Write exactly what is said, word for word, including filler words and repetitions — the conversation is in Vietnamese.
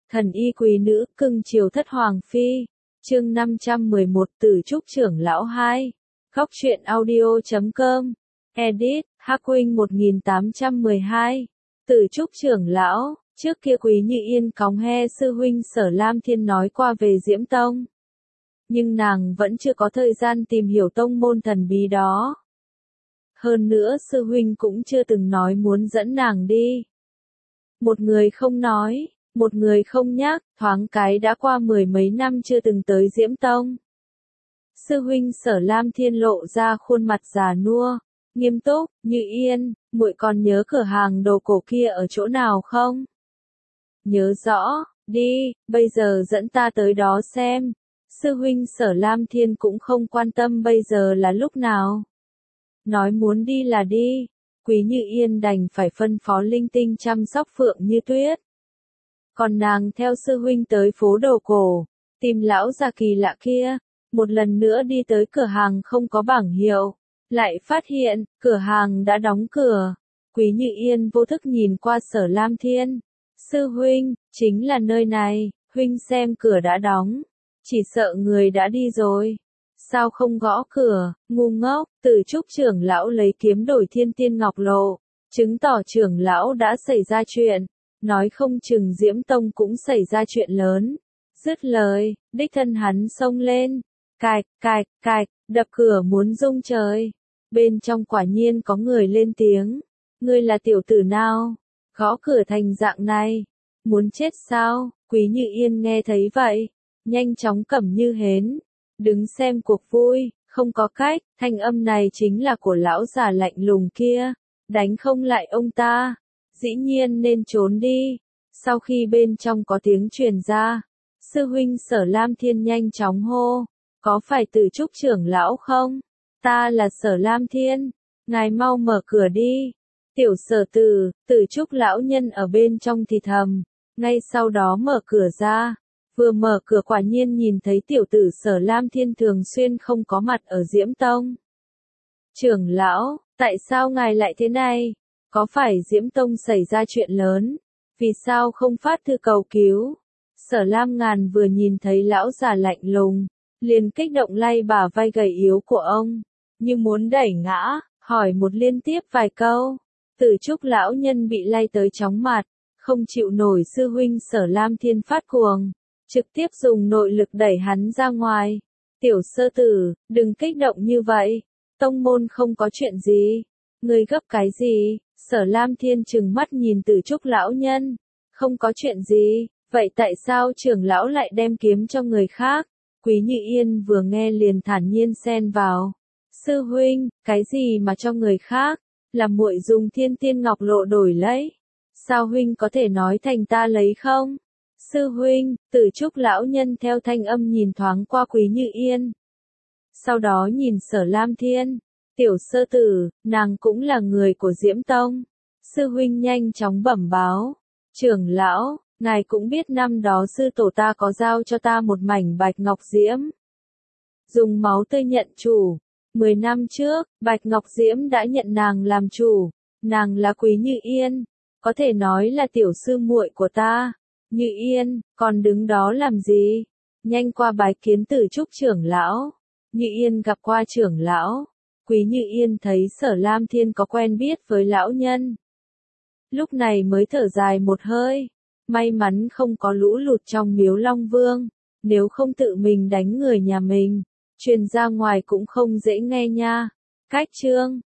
Thần y quý nữ, cưng chiều thất hoàng phi. Chương năm trăm mười một Tử Trúc trưởng lão hai. Góc truyện audio chấm com. Edit, Hắc Huynh một nghìn tám trăm mười hai. Tử Trúc trưởng lão, trước kia Quý Như Yên cóng he sư huynh Sở Lam Thiên nói qua về Diễm Tông. Nhưng nàng vẫn chưa có thời gian tìm hiểu tông môn thần bí đó. Hơn nữa sư huynh cũng chưa từng nói muốn dẫn nàng đi. Một người không nói, một người không nhắc, thoáng cái đã qua mười mấy năm chưa từng tới Diễm Tông. Sư huynh Sở Lam Thiên lộ ra khuôn mặt già nua, nghiêm túc, Như Yên, muội còn nhớ cửa hàng đồ cổ kia ở chỗ nào không? Nhớ rõ, đi, bây giờ dẫn ta tới đó xem. Sư huynh Sở Lam Thiên cũng không quan tâm bây giờ là lúc nào. Nói muốn đi là đi, Quý Như Yên đành phải phân phó linh tinh chăm sóc Phượng Như Tuyết. Còn nàng theo sư huynh tới phố đồ cổ, tìm lão già kỳ lạ kia, một lần nữa đi tới cửa hàng không có bảng hiệu, lại phát hiện, cửa hàng đã đóng cửa. Quý Như Yên vô thức nhìn qua Sở Lam Thiên. Sư huynh, chính là nơi này, huynh xem cửa đã đóng, chỉ sợ người đã đi rồi. Sao không gõ cửa, ngu ngốc, Tử Trúc trưởng lão lấy kiếm đổi thiên tiên ngọc lộ, chứng tỏ trưởng lão đã xảy ra chuyện, nói không chừng Diễm Tông cũng xảy ra chuyện lớn. Dứt lời, đích thân hắn xông lên, cạch, cạch, cạch, đập cửa muốn rung trời. Bên trong quả nhiên có người lên tiếng, ngươi là tiểu tử nào? Gõ cửa thành dạng này, muốn chết sao? Quý Như Yên nghe thấy vậy, nhanh chóng cẩm như hến, đứng xem cuộc vui, không có cách, thanh âm này chính là của lão già lạnh lùng kia, đánh không lại ông ta, dĩ nhiên nên trốn đi. Sau khi bên trong có tiếng truyền ra, sư huynh Sở Lam Thiên nhanh chóng hô, có phải Tử Trúc trưởng lão không? Ta là Sở Lam Thiên, ngài mau mở cửa đi. Tiểu Sở Tử, Tử Trúc lão nhân ở bên trong thì thầm, ngay sau đó mở cửa ra. Vừa mở cửa quả nhiên nhìn thấy tiểu tử Sở Lam Thiên thường xuyên không có mặt ở Diễm Tông. Trưởng lão, tại sao ngài lại thế này? Có phải Diễm Tông xảy ra chuyện lớn? Vì sao không phát thư cầu cứu? Sở Lam Ngàn vừa nhìn thấy lão già lạnh lùng, liền kích động lay bả vai gầy yếu của ông, như muốn đẩy ngã, hỏi một liên tiếp vài câu. Tử Trúc lão nhân bị lay tới chóng mặt, không chịu nổi sư huynh Sở Lam Thiên phát cuồng, trực tiếp dùng nội lực đẩy hắn ra ngoài. Tiểu Sơ Tử, đừng kích động như vậy, tông môn không có chuyện gì, ngươi gấp cái gì? Sở Lam Thiên trừng mắt nhìn Tử Trúc lão nhân, không có chuyện gì, vậy tại sao trưởng lão lại đem kiếm cho người khác? Quý Như Yên vừa nghe liền thản nhiên xen vào, sư huynh, cái gì mà cho người khác, là muội dùng thiên tiên ngọc lộ đổi lấy, sao huynh có thể nói thành ta lấy không? Sư huynh, Tử Trúc lão nhân theo thanh âm nhìn thoáng qua Quý Như Yên, sau đó nhìn Sở Lam Thiên. Tiểu Sơ Tử, nàng cũng là người của Diễm Tông. Sư huynh nhanh chóng bẩm báo, trưởng lão, ngài cũng biết năm đó sư tổ ta có giao cho ta một mảnh bạch ngọc diễm, dùng máu tươi nhận chủ. Mười năm trước, bạch ngọc diễm đã nhận nàng làm chủ, nàng là Quý Như Yên, có thể nói là tiểu sư muội của ta. Như Yên, còn đứng đó làm gì? Nhanh qua bái kiến Tử Trúc trưởng lão. Như Yên gặp qua trưởng lão. Quý Như Yên thấy Sở Lam Thiên có quen biết với lão nhân, lúc này mới thở dài một hơi, may mắn không có lũ lụt trong miếu Long Vương, nếu không tự mình đánh người nhà mình, truyền ra ngoài cũng không dễ nghe nha. Cách chương